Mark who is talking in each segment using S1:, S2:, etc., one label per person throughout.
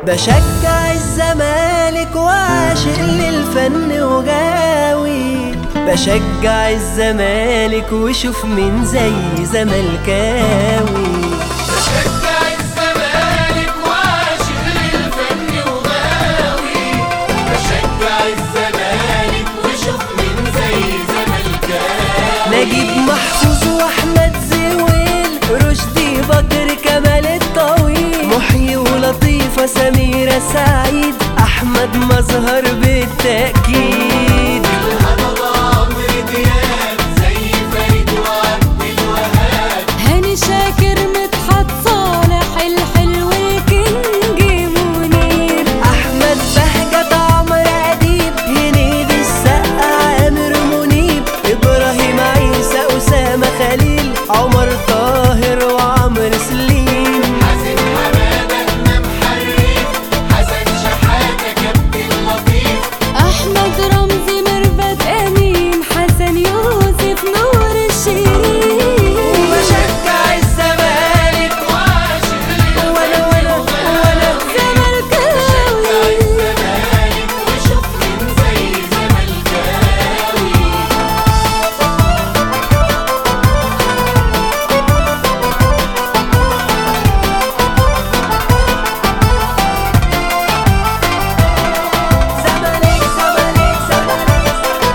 S1: بشجع الزمالك وعاشق للفن وغاوي، بشجع الزمالك وشوف مين زي زملكاوي.
S2: بشجع الزمالك وعاشق للفن وغاوي، بشجع الزمالك وشوف مين زي زملكاوي.
S1: نجيب محفوظ واحمد زويل، رشدي بكر، كمال الطويل، محيي ولطيفة، سميرة سعيد، أحمد مظهر بالتأكيد.
S2: الهضبة عمرو دياب، زي فريد وعبد الوهاب،
S3: هاني شاكر، مدحت صالح، الحلو الكينج منير،
S1: أحمد بهجت، عمرو أديب، هنيدي السقا، عامر منيب، إبراهيم عيسى، أسامة خليل، عمر طاهر وعمر سليم،
S2: حسن حمادة، إمام حريف، حسن شحاتة، كابتن لطيف،
S3: أحمد رمزي، ميرفت أمين، حسن يوسف، نور الشريف.
S1: وبشجع الزمالك
S2: وعاشق للفن وغاوي،
S3: زملكاوي.
S2: الزمالك وشوف مين زي زملكاوي.
S1: زمالك زمالك زمالك.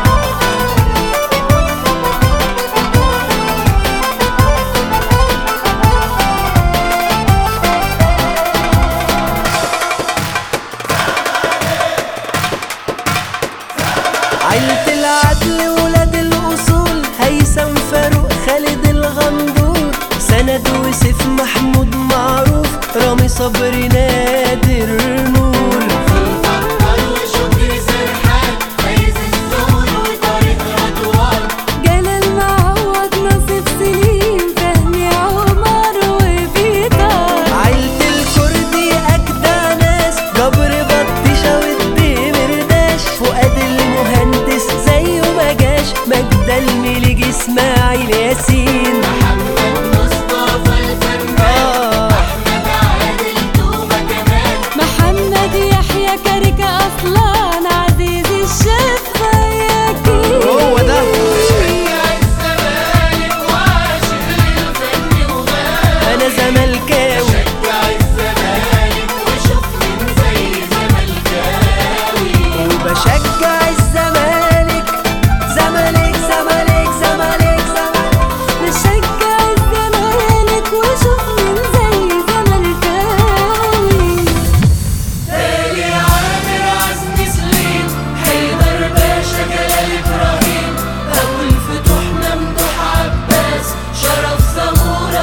S1: عيلة العدل ولاد الأصول، هيثم فاروق، خالد الغندور، سند وسيف، محمود معروف، رامي صبري، نادر نور.
S2: فكر وشكري سرحان، فايز الزول وطارق رضوان،
S3: جلال معوض، نصيف سليم، فهمي عمر وبيطار.
S1: عيلة الكردي أجدع ناس، جبر بطيشة ودي مرداش، فؤاد المهندس زيه مجاش، مجدة المليجي، إسماعيل ياسين،
S2: محمد مصطفى الفنان، أحمد عادل، توبة كمال،
S3: محمد يحيى، كاركة أصلان، عزيز الشيخ فياكين.
S1: هو ده.
S2: بشجع الزمالك وعاشق للفن وغاوي،
S1: أنا زملكاوي.
S2: بشجع الزمالك وشوف مين زي زملكاوي.
S1: وبشجع الزمالك، زمالك زمالك زمالك زمالك.
S3: نشجع الزمالك وشوف مين زي زملكاوي.
S2: تالي عامر، عزمي سليم، حيدر باشا، جلال إبراهيم، أبو الفتوح، ممدوح عباس، شرف زمورة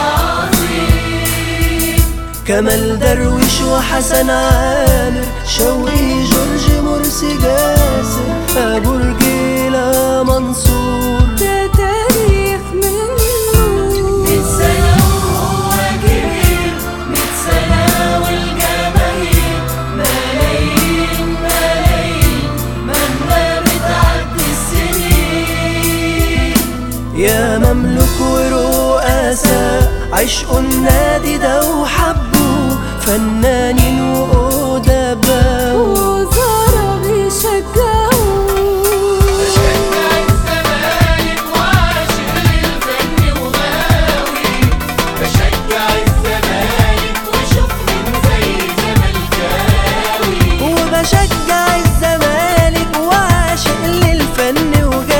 S2: العظيم،
S1: كمال درويش وحسن عامر، شوقي، جورج، مرسي، جاسر، أبو رجيلة، منصور.
S3: ده تاريخ منه.
S2: 100 سنة وهو كبير، 100 سنة والجماهير، ملايين ملايين، مهما بتعدي السنين.
S1: يا مملوك ورؤساء، عشقوا النادي ده وحبوه، فنانين وأدباء،
S3: وزارة بيشجعوه.
S2: بشجع الزمالك وعاشق للفن وغاوي، بشجع الزمالك وشوف مين زي زملكاوي.
S1: وبشجع الزمالك وعاشق للفن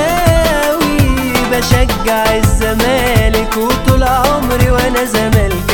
S1: وغاوي، بشجع الزمالك وطول عمري وأنا زملكاوي.